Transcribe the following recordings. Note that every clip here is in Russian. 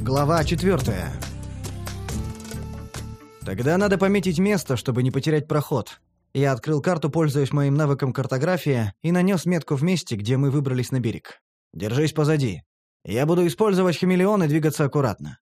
Глава 4. Тогда надо пометить место, чтобы не потерять проход. Я открыл карту, пользуясь моим навыком картография, и нанес метку в месте, где мы выбрались на берег. Держись позади. Я буду использовать хамелеон и двигаться аккуратно.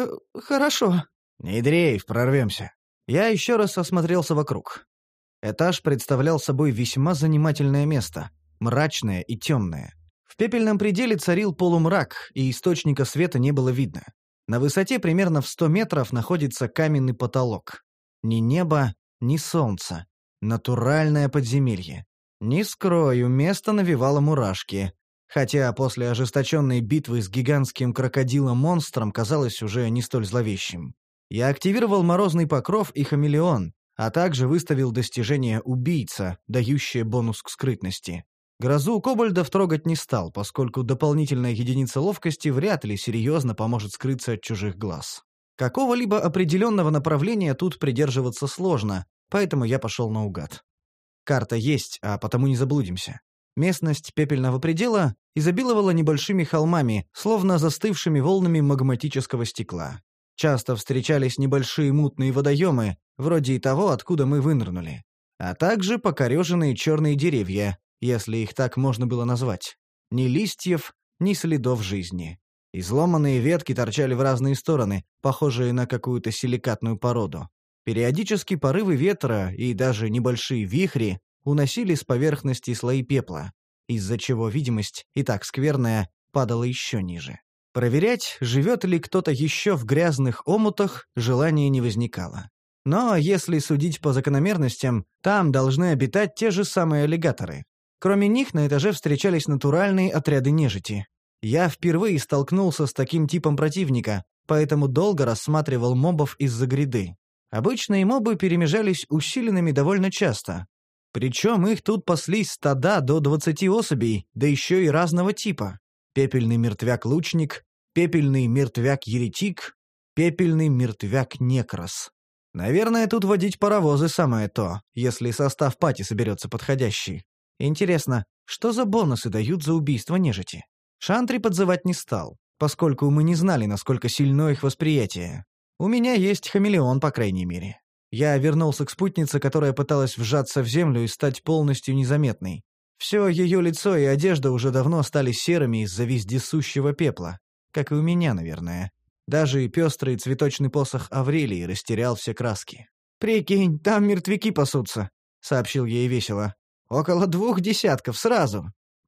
Хорошо. Не дрейф, прорвемся. Я еще раз осмотрелся вокруг. Этаж представлял собой весьма занимательное место, мрачное и темное. В пепельном пределе царил полумрак, и источника света не было видно. На высоте примерно в 100 метров находится каменный потолок. Ни неба, ни солнца. Натуральное подземелье. Не скрою, место навевало мурашки. Хотя после ожесточенной битвы с гигантским крокодилом-монстром казалось уже не столь зловещим. Я активировал морозный покров и хамелеон, а также выставил достижение «Убийца», дающее бонус к скрытности. Грозу кобальдов трогать не стал, поскольку дополнительная единица ловкости вряд ли серьезно поможет скрыться от чужих глаз. Какого-либо определенного направления тут придерживаться сложно, поэтому я пошел наугад. Карта есть, а потому не заблудимся. Местность пепельного предела изобиловала небольшими холмами, словно застывшими волнами магматического стекла. Часто встречались небольшие мутные водоемы, вроде и того, откуда мы вынырнули. А также покореженные черные деревья, если их так можно было назвать. Ни листьев, ни следов жизни. Изломанные ветки торчали в разные стороны, похожие на какую-то силикатную породу. Периодически порывы ветра и даже небольшие вихри уносили с поверхности слои пепла, из-за чего видимость, и так скверная, падала еще ниже. Проверять, живет ли кто-то еще в грязных омутах, желания не возникало. Но если судить по закономерностям, там должны обитать те же самые аллигаторы. Кроме них на этаже встречались натуральные отряды нежити. Я впервые столкнулся с таким типом противника, поэтому долго рассматривал мобов из-за гряды. Обычные мобы перемежались усиленными довольно часто. Причем их тут паслись стада до 20 особей, да еще и разного типа. Пепельный мертвяк-лучник, пепельный мертвяк-еретик, пепельный мертвяк-некрос. Наверное, тут водить паровозы самое то, если состав пати соберется подходящий. Интересно, что за бонусы дают за убийство нежити? Шантри подзывать не стал, поскольку мы не знали, насколько сильно их восприятие. У меня есть хамелеон, по крайней мере. Я вернулся к спутнице, которая пыталась вжаться в землю и стать полностью незаметной. Все ее лицо и одежда уже давно стали серыми из-за вездесущего пепла. Как и у меня, наверное. Даже и пестрый цветочный посох Аврелии растерял все краски. «Прикинь, там мертвяки пасутся», — сообщил ей весело. «Около 2 десятков сразу».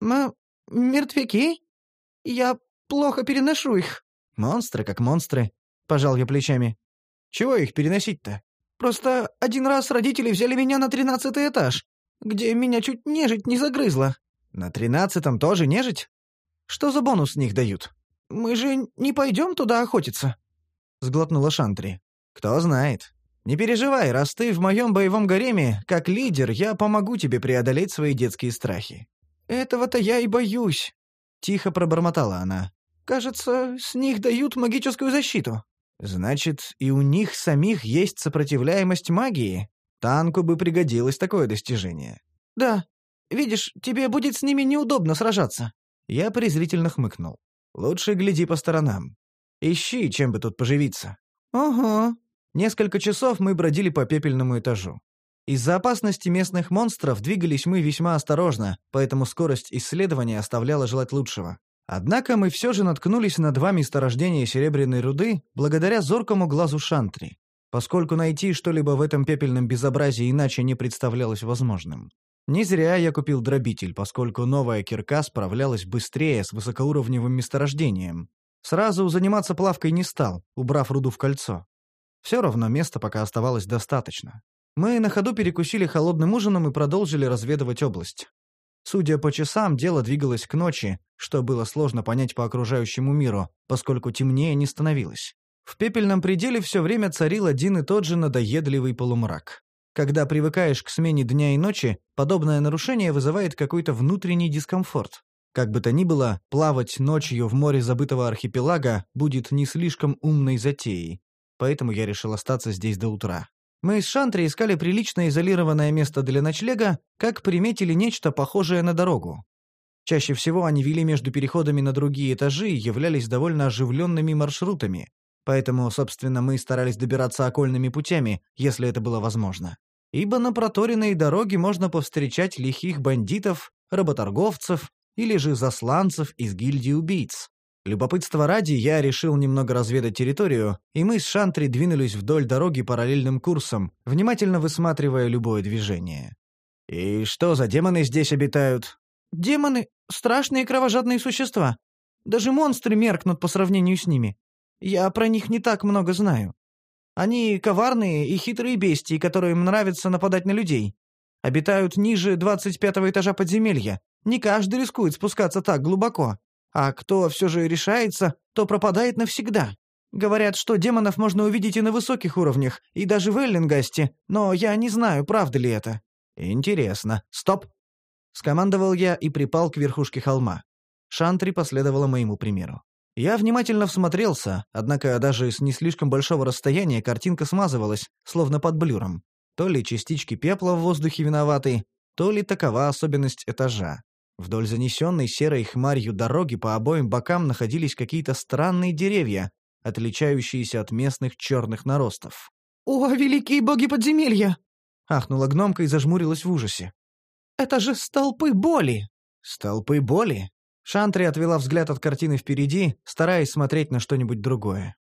Мертвяки? Я плохо переношу их». «Монстры как монстры», — пожал я плечами. «Чего их переносить-то?» «Просто один раз родители взяли меня на 13-й этаж, где меня чуть нежить не загрызла». «На 13-м тоже нежить? Что за бонус с них дают?» «Мы же не пойдем туда охотиться», — сглотнула Шантри. «Кто знает. Не переживай, раз ты в моем боевом гареме, как лидер, я помогу тебе преодолеть свои детские страхи». «Этого-то я и боюсь», — тихо пробормотала она. «Кажется, с них дают магическую защиту». «Значит, и у них самих есть сопротивляемость магии? Танку бы пригодилось такое достижение». «Да. Видишь, тебе будет с ними неудобно сражаться». Я презрительно хмыкнул. «Лучше гляди по сторонам. Ищи, чем бы тут поживиться». «Ага». Несколько часов мы бродили по пепельному этажу. Из-за опасности местных монстров двигались мы весьма осторожно, поэтому скорость исследования оставляла желать лучшего. Однако мы все же наткнулись на 2 месторождения серебряной руды благодаря зоркому глазу Шантри, поскольку найти что-либо в этом пепельном безобразии иначе не представлялось возможным. Не зря я купил дробитель, поскольку новая кирка справлялась быстрее с высокоуровневым месторождением. Сразу заниматься плавкой не стал, убрав руду в кольцо. Все равно места пока оставалось достаточно. Мы на ходу перекусили холодным ужином и продолжили разведывать область. Судя по часам, дело двигалось к ночи, что было сложно понять по окружающему миру, поскольку темнее не становилось. В пепельном пределе все время царил один и тот же надоедливый полумрак. Когда привыкаешь к смене дня и ночи, подобное нарушение вызывает какой-то внутренний дискомфорт. Как бы то ни было, плавать ночью в море забытого архипелага будет не слишком умной затеей, поэтому я решил остаться здесь до утра. Мы с Шантри искали прилично изолированное место для ночлега, как приметили нечто похожее на дорогу. Чаще всего они вели между переходами на другие этажи и являлись довольно оживленными маршрутами. Поэтому, собственно, мы старались добираться окольными путями, если это было возможно. Ибо на проторенной дороге можно повстречать лихих бандитов, работорговцев или же засланцев из гильдии убийц. Любопытства ради я решил немного разведать территорию, и мы с Шантри двинулись вдоль дороги параллельным курсом, внимательно высматривая любое движение. «И что за демоны здесь обитают?» «Демоны — страшные кровожадные существа. Даже монстры меркнут по сравнению с ними. Я про них не так много знаю. Они коварные и хитрые бестии, которым нравится нападать на людей. Обитают ниже 25-го этажа подземелья. Не каждый рискует спускаться так глубоко. А кто все же решается, то пропадает навсегда. Говорят, что демонов можно увидеть и на высоких уровнях, и даже в Эллингасте, но я не знаю, правда ли это». «Интересно. Стоп!» — скомандовал я и припал к верхушке холма. Шантри последовала моему примеру. Я внимательно всмотрелся, однако даже с не слишком большого расстояния картинка смазывалась, словно под блюром. То ли частички пепла в воздухе виноваты, то ли такова особенность этажа. Вдоль занесенной серой хмарью дороги по обоим бокам находились какие-то странные деревья, отличающиеся от местных черных наростов. «О, великие боги подземелья!» — ахнула гномка и зажмурилась в ужасе. «Это же столпы боли!» «Столпы боли?» Шантри отвела взгляд от картины впереди, стараясь смотреть на что-нибудь другое.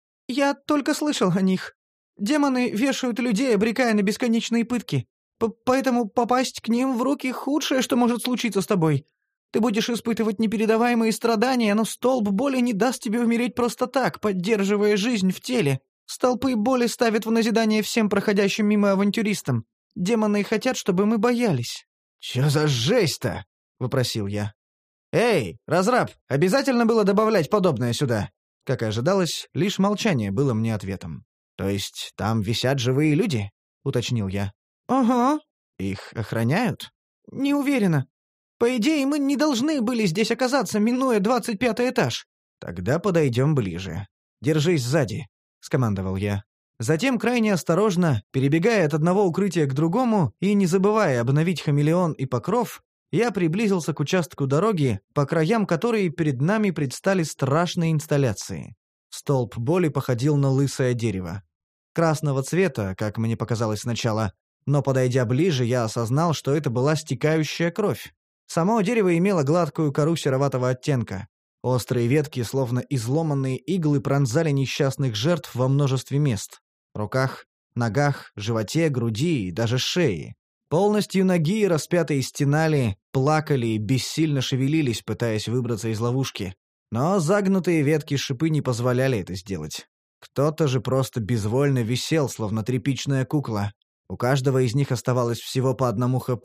«Я только слышал о них. Демоны вешают людей, обрекая на бесконечные пытки. Поэтому попасть к ним в руки — худшее, что может случиться с тобой. Ты будешь испытывать непередаваемые страдания, но столб боли не даст тебе умереть просто так, поддерживая жизнь в теле. Столпы боли ставят в назидание всем проходящим мимо авантюристам. Демоны хотят, чтобы мы боялись». «Чё за жесть-то?» — вопросил я. «Эй, разраб, обязательно было добавлять подобное сюда?» Как и ожидалось, лишь молчание было мне ответом. «То есть там висят живые люди?» — уточнил я. «Ага». «Их охраняют?» «Не уверена. По идее, мы не должны были здесь оказаться, минуя 25-й этаж». «Тогда подойдем ближе. Держись сзади», — скомандовал я. Затем, крайне осторожно, перебегая от одного укрытия к другому и не забывая обновить хамелеон и покров, я приблизился к участку дороги, по краям которой перед нами предстали страшные инсталляции. Столб боли походил на лысое дерево. Красного цвета, как мне показалось сначала, но, подойдя ближе, я осознал, что это была стекающая кровь. Само дерево имело гладкую кору сероватого оттенка. Острые ветки, словно изломанные иглы, пронзали несчастных жертв во множестве мест. Руках, ногах, животе, груди и даже шее. Полностью ноги, распятые, стенали, плакали и бессильно шевелились, пытаясь выбраться из ловушки. Но загнутые ветки шипы не позволяли это сделать. Кто-то же просто безвольно висел, словно тряпичная кукла. У каждого из них оставалось всего по 1 ХП.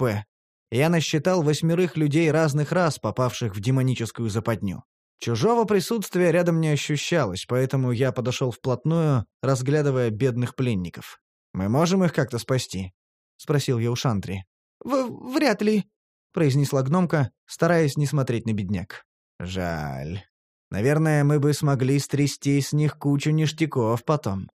Я насчитал 8 людей разных рас, попавших в демоническую западню. Чужого присутствия рядом не ощущалось, поэтому я подошел вплотную, разглядывая бедных пленников. «Мы можем их как-то спасти?» — спросил я у Шантри. «Вряд ли», — произнесла гномка, стараясь не смотреть на бедняк. «Жаль. Наверное, мы бы смогли стрясти с них кучу ништяков потом».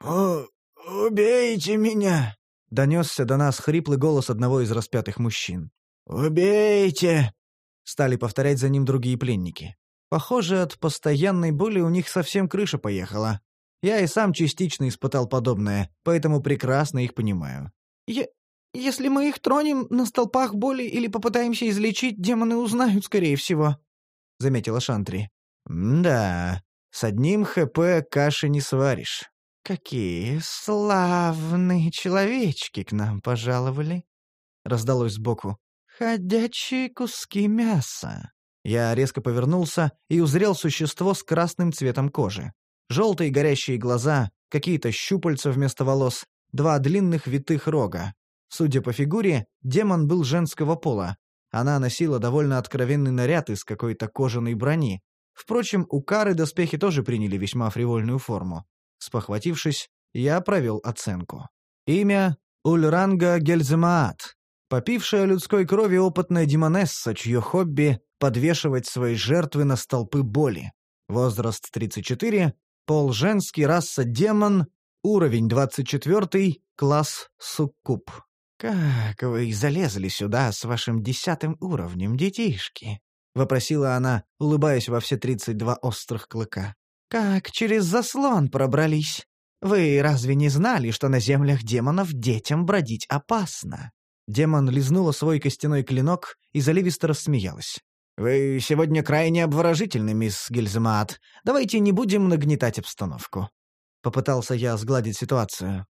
«Убейте меня!» — донесся до нас хриплый голос одного из распятых мужчин. «Убейте!» — стали повторять за ним другие пленники. Похоже, от постоянной боли у них совсем крыша поехала. Я и сам частично испытал подобное, поэтому прекрасно их понимаю. «Если мы их тронем на столпах боли или попытаемся излечить, демоны узнают, скорее всего», — заметила Шантри. «Да, с 1 ХП каши не сваришь. Какие славные человечки к нам пожаловали», — раздалось сбоку. «Ходячие куски мяса». Я резко повернулся и узрел существо с красным цветом кожи. Желтые горящие глаза, какие-то щупальца вместо волос, 2 длинных витых рога. Судя по фигуре, демон был женского пола. Она носила довольно откровенный наряд из какой-то кожаной брони. Впрочем, у Кары доспехи тоже приняли весьма фривольную форму. Спохватившись, я провел оценку. Имя — Ульранга Гельземаат. Попившая людской крови опытная демонесса, чье хобби — подвешивать свои жертвы на столпы боли. Возраст 34, пол женский, раса демон, уровень 24, класс суккуб. «Как вы залезли сюда с вашим 10 уровнем, детишки?» вопросила она, улыбаясь во все 32 острых клыка. «Как через заслон пробрались? Вы разве не знали, что на землях демонов детям бродить опасно?» Демон лизнула свой костяной клинок и заливисто рассмеялась. «Вы сегодня крайне обворожительны, мисс Гильземаат. Давайте не будем нагнетать обстановку». Попытался я сгладить ситуацию.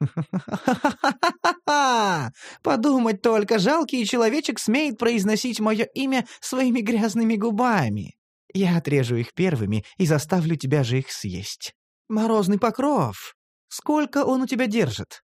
«Ха-ха-ха-ха-ха! Подумать только, жалкий человечек смеет произносить мое имя своими грязными губами. Я отрежу их первыми и заставлю тебя же их съесть. Морозный покров. Сколько он у тебя держит?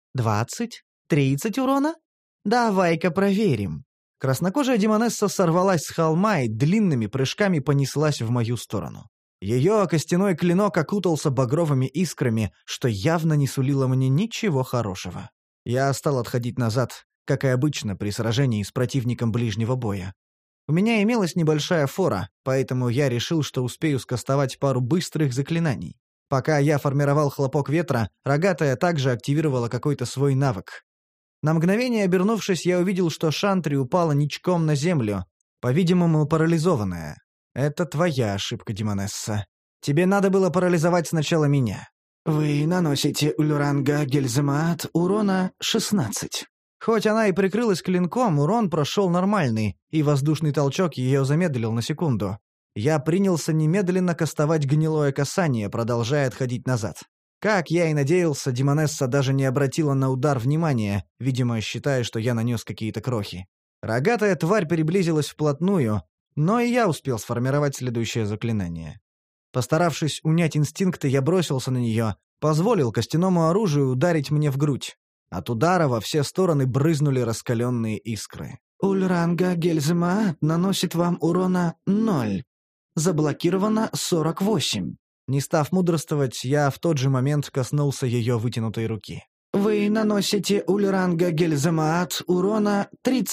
20? 30 урона? Давай-ка проверим». Краснокожая демонесса сорвалась с холма и длинными прыжками понеслась в мою сторону. Ее костяной клинок окутался багровыми искрами, что явно не сулило мне ничего хорошего. Я стал отходить назад, как и обычно при сражении с противником ближнего боя. У меня имелась небольшая фора, поэтому я решил, что успею скастовать пару быстрых заклинаний. Пока я формировал хлопок ветра, рогатая также активировала какой-то свой навык. На мгновение обернувшись, я увидел, что Шантри упала ничком на землю, по-видимому, парализованная. «Это твоя ошибка, демонесса. Тебе надо было парализовать сначала меня». «Вы наносите Ульранга Гельземаат урона 16». Хоть она и прикрылась клинком, урон прошел нормальный, и воздушный толчок ее замедлил на секунду. Я принялся немедленно кастовать гнилое касание, продолжая отходить назад. Как я и надеялся, демонесса даже не обратила на удар внимания, видимо, считая, что я нанес какие-то крохи. Рогатая тварь приблизилась вплотную, но и я успел сформировать следующее заклинание. Постаравшись унять инстинкты, я бросился на нее, позволил костяному оружию ударить мне в грудь. От удара во все стороны брызнули раскаленные искры. «Ульранга Гельземаат наносит вам урона 0. Заблокировано 48». Не став мудрствовать, я в тот же момент коснулся ее вытянутой руки. «Вы наносите Ульранга Гельземаат урона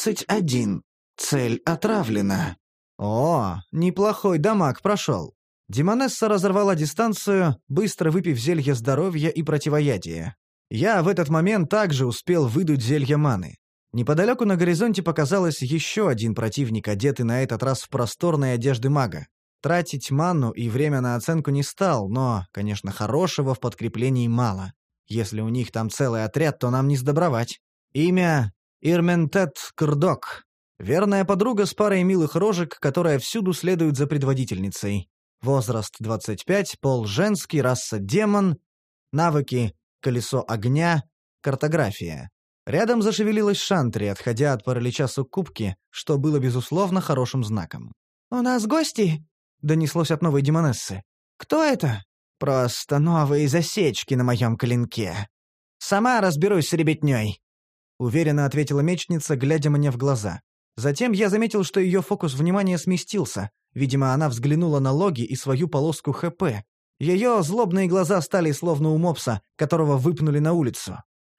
31. Цель отравлена». О, неплохой дамаг прошел. Демонесса разорвала дистанцию, быстро выпив зелье здоровья и противоядия. Я в этот момент также успел выдуть зелье маны. Неподалеку на горизонте показалось еще один противник, одетый на этот раз в просторные одежды мага. Тратить ману и время на оценку не стал, но, конечно, хорошего в подкреплении мало. Если у них там целый отряд, то нам не сдобровать. Имя — Ирментет Крдок. Верная подруга с парой милых рожек, которая всюду следует за предводительницей. Возраст 25, пол женский, раса демон. Навыки — колесо огня, картография. Рядом зашевелилась Шантри, отходя от паралича суккубки, что было, безусловно, хорошим знаком. «У нас гости?» — донеслось от новой демонессы. «Кто это?» «Просто новые засечки на моем клинке. Сама разберусь с ребятней», — уверенно ответила мечница, глядя мне в глаза. Затем я заметил, что ее фокус внимания сместился. Видимо, она взглянула на логи и свою полоску ХП. Ее злобные глаза стали словно у мопса, которого выпнули на улицу.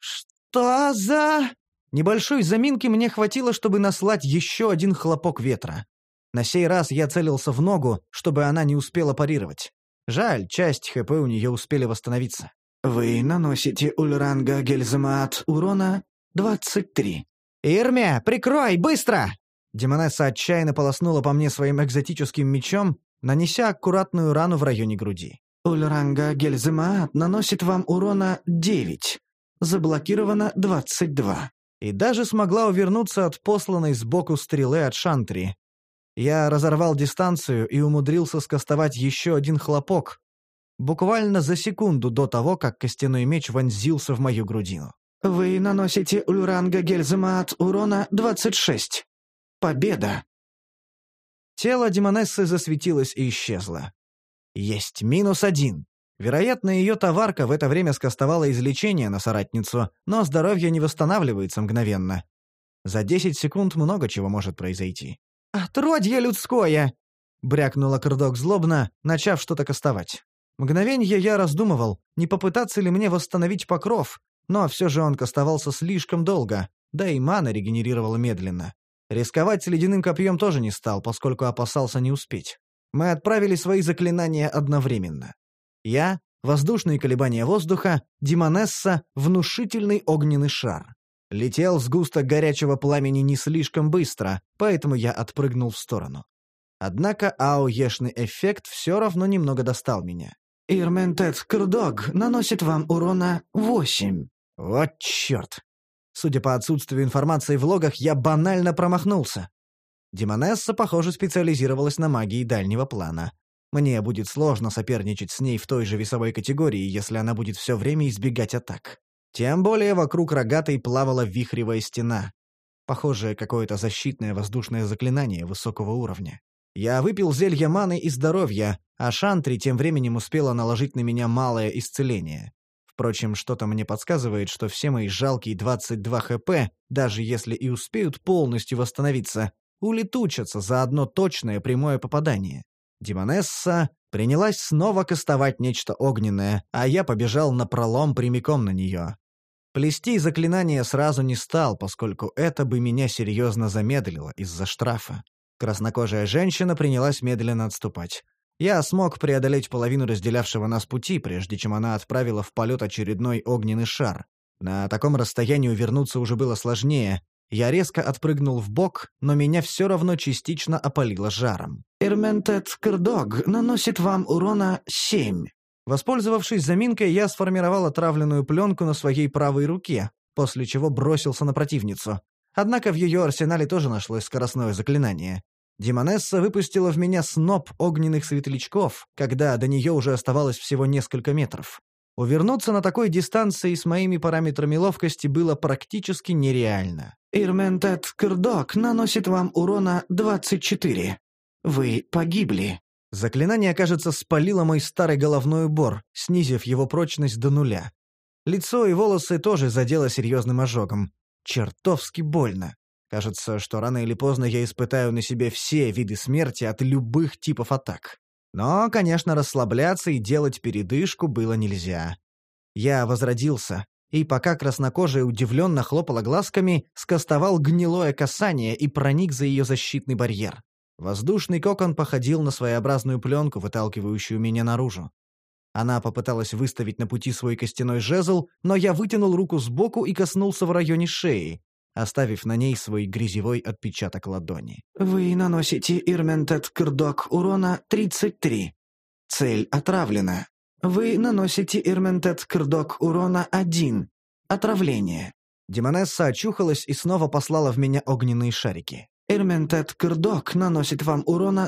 «Что за...» Небольшой заминки мне хватило, чтобы наслать еще один хлопок ветра. На сей раз я целился в ногу, чтобы она не успела парировать. Жаль, часть ХП у нее успели восстановиться. «Вы наносите Ульранга Гельземаат урона 23. «Ирмя, прикрой, быстро!» Демонесса отчаянно полоснула по мне своим экзотическим мечом, нанеся аккуратную рану в районе груди. «Ульранга Гельземаат наносит вам урона 9. Заблокировано 22». И даже смогла увернуться от посланной сбоку стрелы от Шантри. Я разорвал дистанцию и умудрился скастовать еще один хлопок, буквально за секунду до того, как костяной меч вонзился в мою грудину. «Вы наносите Ульранга Гельземаат урона 26. Победа!» Тело демонессы засветилось и исчезло. Есть -1. Вероятно, ее товарка в это время скастовала излечение на соратницу, но здоровье не восстанавливается мгновенно. За 10 секунд много чего может произойти. «Отродье людское!» — брякнула Крдок злобно, начав что-то кастовать. Мгновенье я раздумывал, не попытаться ли мне восстановить покров, но все же он кастовался слишком долго, да и мана регенерировала медленно. Рисковать с ледяным копьем тоже не стал, поскольку опасался не успеть. Мы отправили свои заклинания одновременно. Я — воздушные колебания воздуха, демонесса — внушительный огненный шар. Летел сгусток горячего пламени не слишком быстро, поэтому я отпрыгнул в сторону. Однако ауешный эффект все равно немного достал меня. Ирментет Крдог наносит вам урона 8. Вот черт! Судя по отсутствию информации в логах, я банально промахнулся. Демонесса, похоже, специализировалась на магии дальнего плана. Мне будет сложно соперничать с ней в той же весовой категории, если она будет все время избегать атак. Тем более вокруг рогатой плавала вихревая стена. Похоже, какое-то защитное воздушное заклинание высокого уровня. Я выпил зелье маны и здоровья, а Шантри тем временем успела наложить на меня малое исцеление. Впрочем, что-то мне подсказывает, что все мои жалкие 22 хп, даже если и успеют полностью восстановиться, улетучатся за одно точное прямое попадание. Демонесса принялась снова кастовать нечто огненное, а я побежал напролом прямиком на нее. Плести заклинание сразу не стал, поскольку это бы меня серьезно замедлило из-за штрафа. Краснокожая женщина принялась медленно отступать. Я смог преодолеть половину разделявшего нас пути, прежде чем она отправила в полет очередной огненный шар. На таком расстоянии увернуться уже было сложнее. Я резко отпрыгнул вбок, но меня все равно частично опалило жаром. Ирментет Крдог наносит вам урона 7. Воспользовавшись заминкой, я сформировал отравленную пленку на своей правой руке, после чего бросился на противницу. Однако в ее арсенале тоже нашлось скоростное заклинание. Демонесса выпустила в меня сноп огненных светлячков, когда до нее уже оставалось всего несколько метров. Увернуться на такой дистанции с моими параметрами ловкости было практически нереально. Ирментет Крдог наносит вам урона 24. Вы погибли. Заклинание, кажется, спалило мой старый головной убор, снизив его прочность до 0. Лицо и волосы тоже задело серьезным ожогом. Чертовски больно. Кажется, что рано или поздно я испытаю на себе все виды смерти от любых типов атак. Но, конечно, расслабляться и делать передышку было нельзя. Я возродился, и пока краснокожая удивленно хлопала глазками, скостовал гнилое касание и проник за ее защитный барьер. Воздушный кокон походил на своеобразную пленку, выталкивающую меня наружу. Она попыталась выставить на пути свой костяной жезл, но я вытянул руку сбоку и коснулся в районе шеи, оставив на ней свой грязевой отпечаток ладони. Вы наносите Ирментет Крдог урона 33. Цель отравлена. Вы наносите Ирментет Крдог урона 1. Отравление. Демонесса очухалась и снова послала в меня огненные шарики. Ирментет Крдог наносит вам урона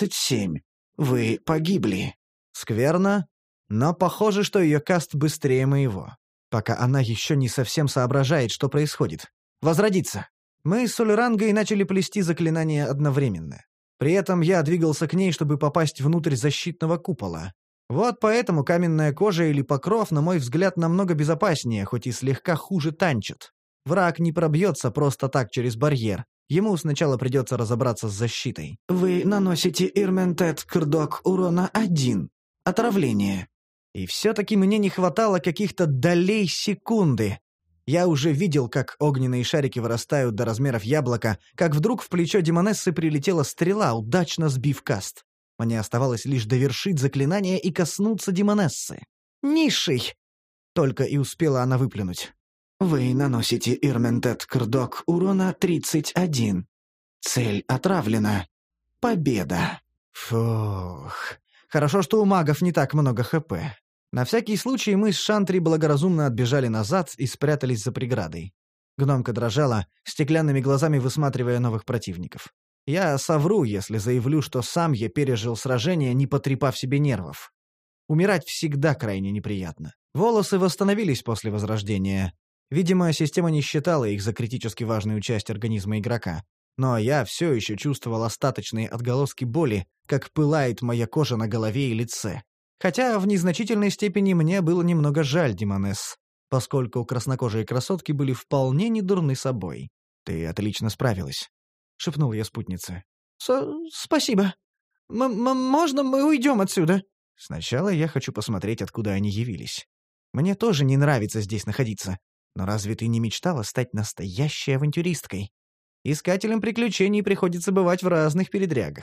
27. Вы погибли. Скверно, но похоже, что ее каст быстрее моего. Пока она еще не совсем соображает, что происходит. Возродиться. Мы с Ульрангой начали плести заклинание одновременно. При этом я двигался к ней, чтобы попасть внутрь защитного купола. Вот поэтому каменная кожа или покров, на мой взгляд, намного безопаснее, хоть и слегка хуже танчит. Враг не пробьется просто так через барьер. Ему сначала придется разобраться с защитой. Вы наносите Ирментет Крдог урона 1. Отравление. И все-таки мне не хватало каких-то долей секунды. Я уже видел, как огненные шарики вырастают до размеров яблока, как вдруг в плечо Демонессы прилетела стрела, удачно сбив каст. Мне оставалось лишь довершить заклинание и коснуться Демонессы. «Низший!» Только и успела она выплюнуть. Вы наносите Ирментет Крдог урона 31. Цель отравлена. Победа. Фух. Хорошо, что у магов не так много ХП. На всякий случай мы с Шантри благоразумно отбежали назад и спрятались за преградой. Гномка дрожала, стеклянными глазами высматривая новых противников. Я совру, если заявлю, что сам я пережил сражение, не потрепав себе нервов. Умирать всегда крайне неприятно. Волосы восстановились после возрождения. Видимо, система не считала их за критически важную часть организма игрока. Но я все еще чувствовал остаточные отголоски боли, как пылает моя кожа на голове и лице. Хотя в незначительной степени мне было немного жаль Демонесс, поскольку краснокожие красотки были вполне недурны собой. «Ты отлично справилась», — шепнул я спутнице. Спасибо. Можно мы уйдем отсюда?» «Сначала я хочу посмотреть, откуда они явились. Мне тоже не нравится здесь находиться. Но разве ты не мечтала стать настоящей авантюристкой? Искателям приключений приходится бывать в разных передрягах».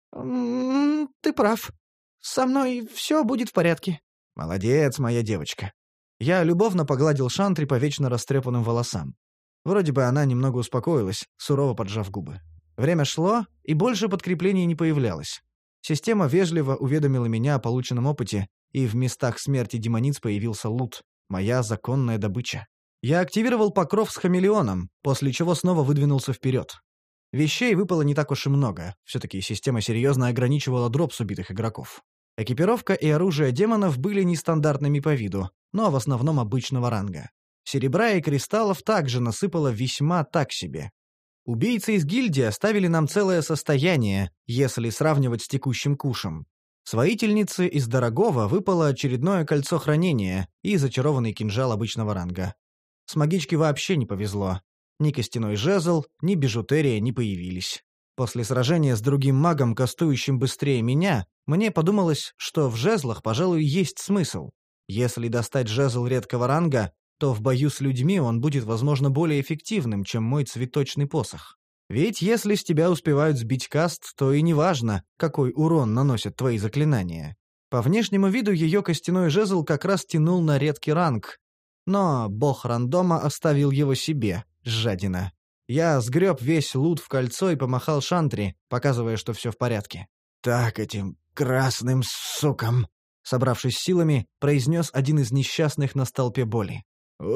«Ты прав. Со мной все будет в порядке». «Молодец, моя девочка». Я любовно погладил Шантри по вечно растрепанным волосам. Вроде бы она немного успокоилась, сурово поджав губы. Время шло, и больше подкреплений не появлялось. Система вежливо уведомила меня о полученном опыте, и в местах смерти демониц появился лут, моя законная добыча. Я активировал покров с хамелеоном, после чего снова выдвинулся вперед. Вещей выпало не так уж и много, все-таки система серьезно ограничивала дроп с убитых игроков. Экипировка и оружие демонов были нестандартными по виду, но в основном обычного ранга. Серебра и кристаллов также насыпало весьма так себе. Убийцы из гильдии оставили нам целое состояние, если сравнивать с текущим кушем. С воительницы из дорогого выпало очередное кольцо хранения и зачарованный кинжал обычного ранга. С магички вообще не повезло. Ни костяной жезл, ни бижутерия не появились. После сражения с другим магом, кастующим быстрее меня, мне подумалось, что в жезлах, пожалуй, есть смысл. Если достать жезл редкого ранга, то в бою с людьми он будет, возможно, более эффективным, чем мой цветочный посох. Ведь если с тебя успевают сбить каст, то и неважно, какой урон наносят твои заклинания. По внешнему виду ее костяной жезл как раз тянул на редкий ранг. Но бог рандома оставил его себе, жадина. Я сгреб весь лут в кольцо и помахал Шантри, показывая, что все в порядке. «Так этим красным сукам!» Собравшись силами, произнес один из несчастных на столпе боли.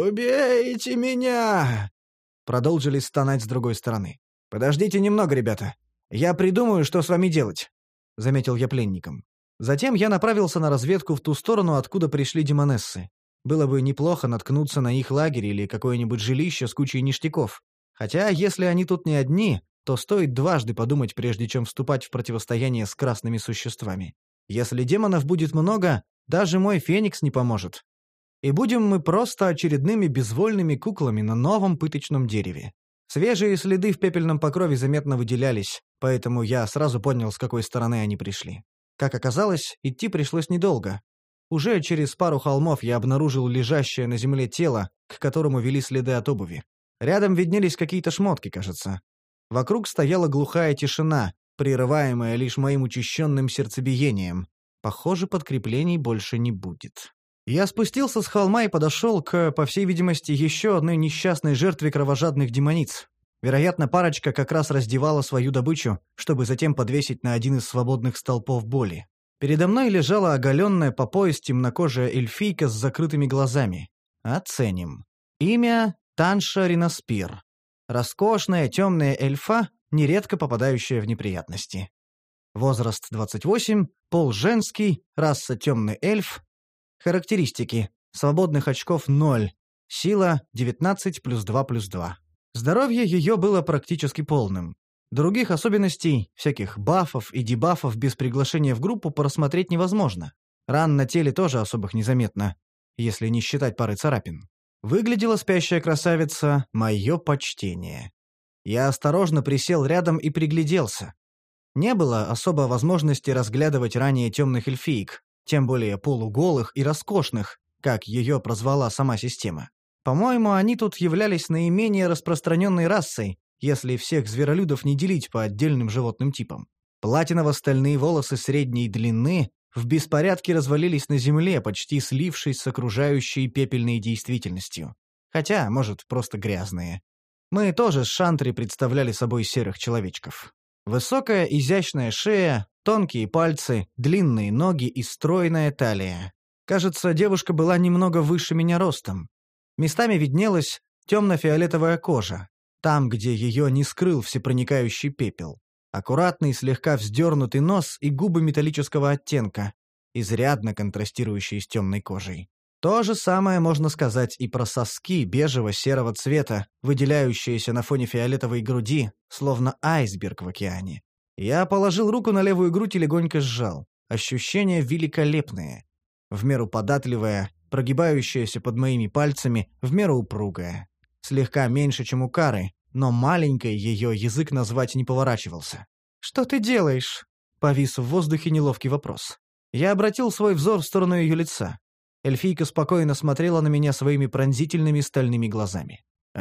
«Убейте меня!» Продолжили стонать с другой стороны. «Подождите немного, ребята. Я придумаю, что с вами делать», — заметил я пленникам. Затем я направился на разведку в ту сторону, откуда пришли демонессы. Было бы неплохо наткнуться на их лагерь или какое-нибудь жилище с кучей ништяков. Хотя, если они тут не одни, то стоит дважды подумать, прежде чем вступать в противостояние с красными существами. Если демонов будет много, даже мой феникс не поможет. И будем мы просто очередными безвольными куклами на новом пыточном дереве. Свежие следы в пепельном покрове заметно выделялись, поэтому я сразу понял, с какой стороны они пришли. Как оказалось, идти пришлось недолго. Уже через пару холмов я обнаружил лежащее на земле тело, к которому вели следы от обуви. Рядом виднелись какие-то шмотки, кажется. Вокруг стояла глухая тишина, прерываемая лишь моим учащенным сердцебиением. Похоже, подкреплений больше не будет. Я спустился с холма и подошел к, по всей видимости, еще одной несчастной жертве кровожадных демониц. Вероятно, парочка как раз раздевала свою добычу, чтобы затем подвесить на один из свободных столпов боли. Передо мной лежала оголенная по пояс темнокожая эльфийка с закрытыми глазами. Оценим. Имя Танша Ринаспир. Роскошная темная эльфа, нередко попадающая в неприятности. Возраст 28, пол женский, раса темный эльф. Характеристики. Свободных очков 0. Сила 19 плюс 2 плюс 2. Здоровье ее было практически полным. Других особенностей, всяких бафов и дебафов без приглашения в группу просмотреть невозможно. Ран на теле тоже особых незаметно, если не считать пары царапин. Выглядела спящая красавица «Мое почтение». Я осторожно присел рядом и пригляделся. Не было особо возможности разглядывать ранее темных эльфиек, тем более полуголых и роскошных, как ее прозвала сама система. По-моему, они тут являлись наименее распространенной расой, если всех зверолюдов не делить по отдельным животным типам. Платиново-стальные волосы средней длины в беспорядке развалились на земле, почти слившись с окружающей пепельной действительностью. Хотя, может, просто грязные. Мы тоже с Шантри представляли собой серых человечков. Высокая изящная шея, тонкие пальцы, длинные ноги и стройная талия. Кажется, девушка была немного выше меня ростом. Местами виднелась темно-фиолетовая кожа, там, где ее не скрыл всепроникающий пепел. Аккуратный, слегка вздернутый нос и губы металлического оттенка, изрядно контрастирующие с темной кожей. То же самое можно сказать и про соски бежево-серого цвета, выделяющиеся на фоне фиолетовой груди, словно айсберг в океане. Я положил руку на левую грудь и легонько сжал. Ощущения великолепные. В меру податливая, прогибающаяся под моими пальцами, в меру упругая. Слегка меньше, чем у Кары, но маленькой ее язык назвать не поворачивался. «Что ты делаешь?» — повис в воздухе неловкий вопрос. Я обратил свой взор в сторону ее лица. Эльфийка спокойно смотрела на меня своими пронзительными стальными глазами.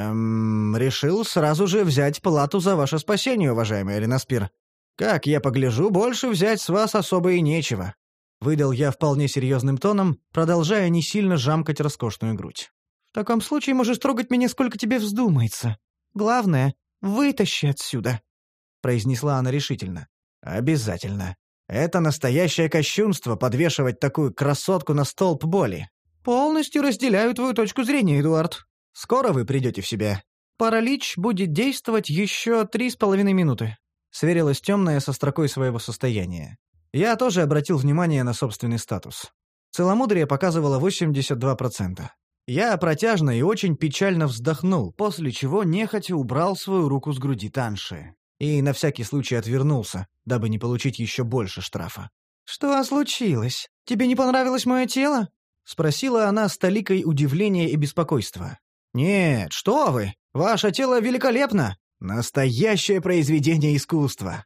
Решил сразу же взять плату за ваше спасение, уважаемый Ринаспир. Как я погляжу, больше взять с вас особо и нечего». Выдал я вполне серьезным тоном, продолжая не сильно жамкать роскошную грудь. «В таком случае можешь трогать меня сколько тебе вздумается. Главное, вытащи отсюда», — произнесла она решительно. «Обязательно. Это настоящее кощунство подвешивать такую красотку на столб боли». «Полностью разделяю твою точку зрения, Эдуард. «Скоро вы придете в себя». Паралич будет действовать еще 3,5 минуты», — сверилась темная со строкой своего состояния. Я тоже обратил внимание на собственный статус. Целомудрие показывало 82%. Я протяжно и очень печально вздохнул, после чего нехотя убрал свою руку с груди Танши. И на всякий случай отвернулся, дабы не получить еще больше штрафа. «Что случилось? Тебе не понравилось мое тело?» — спросила она с толикой удивления и беспокойства. «Нет, что вы! Ваше тело великолепно! Настоящее произведение искусства!»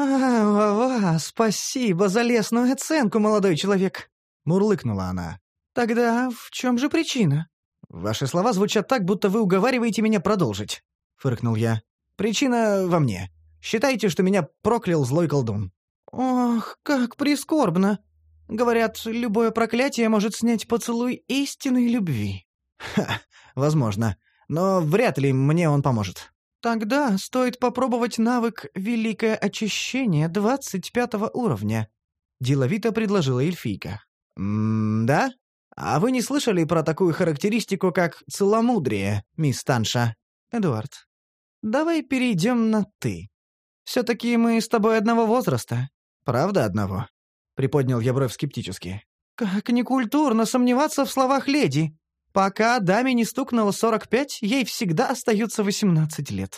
Спасибо за лестную оценку, молодой человек!» — мурлыкнула она. «Тогда в чем же причина?» «Ваши слова звучат так, будто вы уговариваете меня продолжить», — фыркнул я. «Причина во мне. Считайте, что меня проклял злой колдун». «Ох, как прискорбно! Говорят, любое проклятие может снять поцелуй истинной любви». «Ха, возможно. Но вряд ли мне он поможет». «Тогда стоит попробовать навык «Великое очищение» 25 уровня», — деловито предложила эльфийка. «Да? А вы не слышали про такую характеристику, как целомудрие, мисс Танша?» «Эдуард, давай перейдем на «ты». Все-таки мы с тобой одного возраста». «Правда одного?» — приподнял я бровь скептически. «Как некультурно сомневаться в словах леди. Пока даме не стукнуло 45, ей всегда остается 18 лет».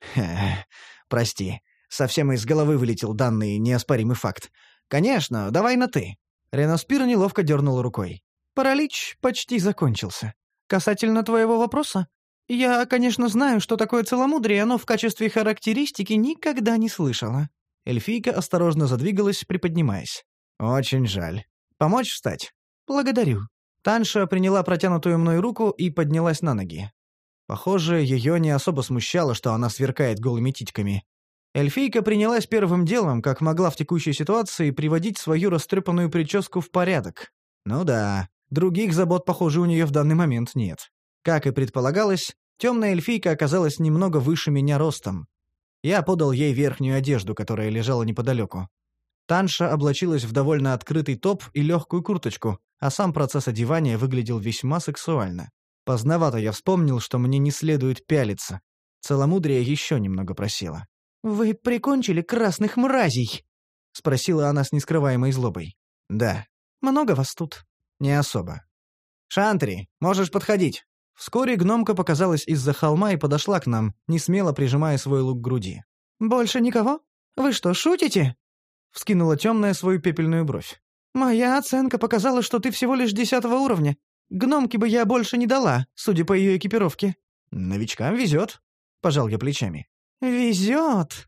Прости, совсем из головы вылетел данный неоспоримый факт. Конечно, давай на «ты». Реноспир неловко дернул рукой. «Паралич почти закончился. Касательно твоего вопроса, я, конечно, знаю, что такое целомудрие, но в качестве характеристики никогда не слышала». Эльфийка осторожно задвигалась, приподнимаясь. «Очень жаль. Помочь встать?» «Благодарю». Танша приняла протянутую мной руку и поднялась на ноги. Похоже, ее не особо смущало, что она сверкает голыми титьками. Эльфийка принялась первым делом, как могла в текущей ситуации, приводить свою растрепанную прическу в порядок. Ну да, других забот, похоже, у нее в данный момент нет. Как и предполагалось, темная эльфийка оказалась немного выше меня ростом. Я подал ей верхнюю одежду, которая лежала неподалеку. Танша облачилась в довольно открытый топ и легкую курточку, а сам процесс одевания выглядел весьма сексуально. Поздновато я вспомнил, что мне не следует пялиться. Целомудрие еще немного просело. «Вы прикончили красных мразей?» — спросила она с нескрываемой злобой. «Да». «Много вас тут?» «Не особо». «Шантри, можешь подходить». Вскоре гномка показалась из-за холма и подошла к нам, несмело прижимая свой лук к груди. «Больше никого? Вы что, шутите?» — вскинула темная свою пепельную бровь. «Моя оценка показала, что ты всего лишь 10 уровня. Гномке бы я больше не дала, судя по ее экипировке». «Новичкам везет», — пожал я плечами. «Везет.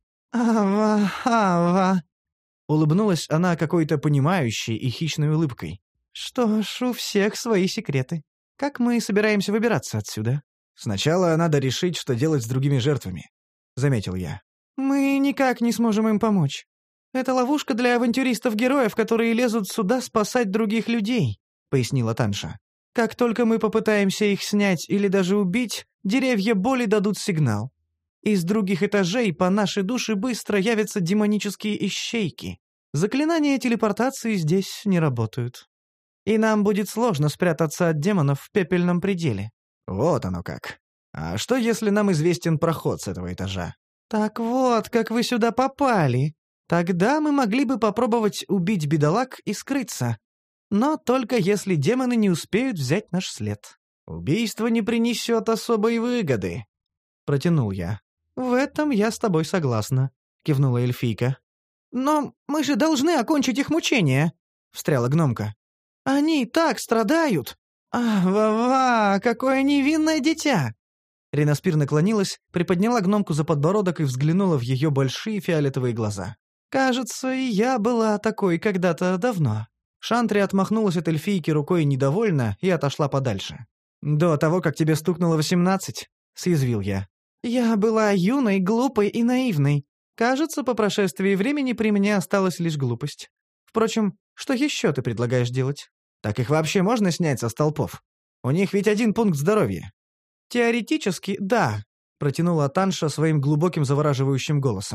Ава. Улыбнулась она какой-то понимающей и хищной улыбкой. «Что ж, у всех свои секреты. Как мы собираемся выбираться отсюда?» «Сначала надо решить, что делать с другими жертвами», — заметил я. «Мы никак не сможем им помочь. Это ловушка для авантюристов-героев, которые лезут сюда спасать других людей», — пояснила Танша. «Как только мы попытаемся их снять или даже убить, деревья боли дадут сигнал. Из других этажей по нашей душе быстро явятся демонические ищейки. Заклинания телепортации здесь не работают. И нам будет сложно спрятаться от демонов в пепельном пределе». «Вот оно как. А что, если нам известен проход с этого этажа?» «Так вот, как вы сюда попали. Тогда мы могли бы попробовать убить бедолаг и скрыться. Но только если демоны не успеют взять наш след». «Убийство не принесет особой выгоды», — протянул я. «В этом я с тобой согласна», — кивнула эльфийка. «Но мы же должны окончить их мучения», — встряла гномка. «Они и так страдают. Ва-ва, какое невинное дитя!» Реноспир наклонилась, приподняла гномку за подбородок и взглянула в ее большие фиолетовые глаза. «Кажется, и я была такой когда-то давно». Шантри отмахнулась от эльфийки рукой недовольно и отошла подальше. «До того, как тебе стукнуло 18», — съязвил я. «Я была юной, глупой и наивной. Кажется, по прошествии времени при мне осталась лишь глупость. Впрочем, что еще ты предлагаешь делать?» «Так их вообще можно снять со столпов? У них ведь 1 пункт здоровья». «Теоретически, да», — протянула Танша своим глубоким завораживающим голосом.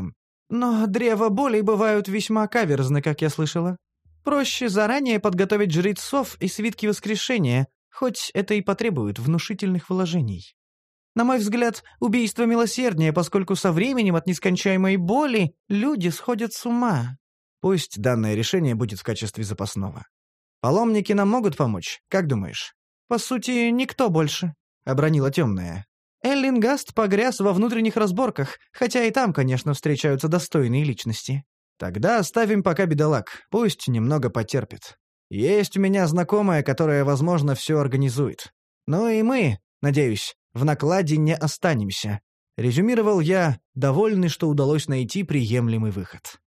Но древа боли бывают весьма каверзны, как я слышала. Проще заранее подготовить жрецов и свитки воскрешения, хоть это и потребует внушительных вложений. На мой взгляд, убийство милосерднее, поскольку со временем от нескончаемой боли люди сходят с ума. Пусть данное решение будет в качестве запасного. Паломники нам могут помочь, как думаешь? По сути, никто больше. — обронила темная. Эллингаст погряз во внутренних разборках, хотя и там, конечно, встречаются достойные личности. Тогда оставим пока бедолаг, пусть немного потерпит. Есть у меня знакомая, которая, возможно, все организует. Ну и мы, надеюсь, в накладе не останемся. Резюмировал я, довольный, что удалось найти приемлемый выход.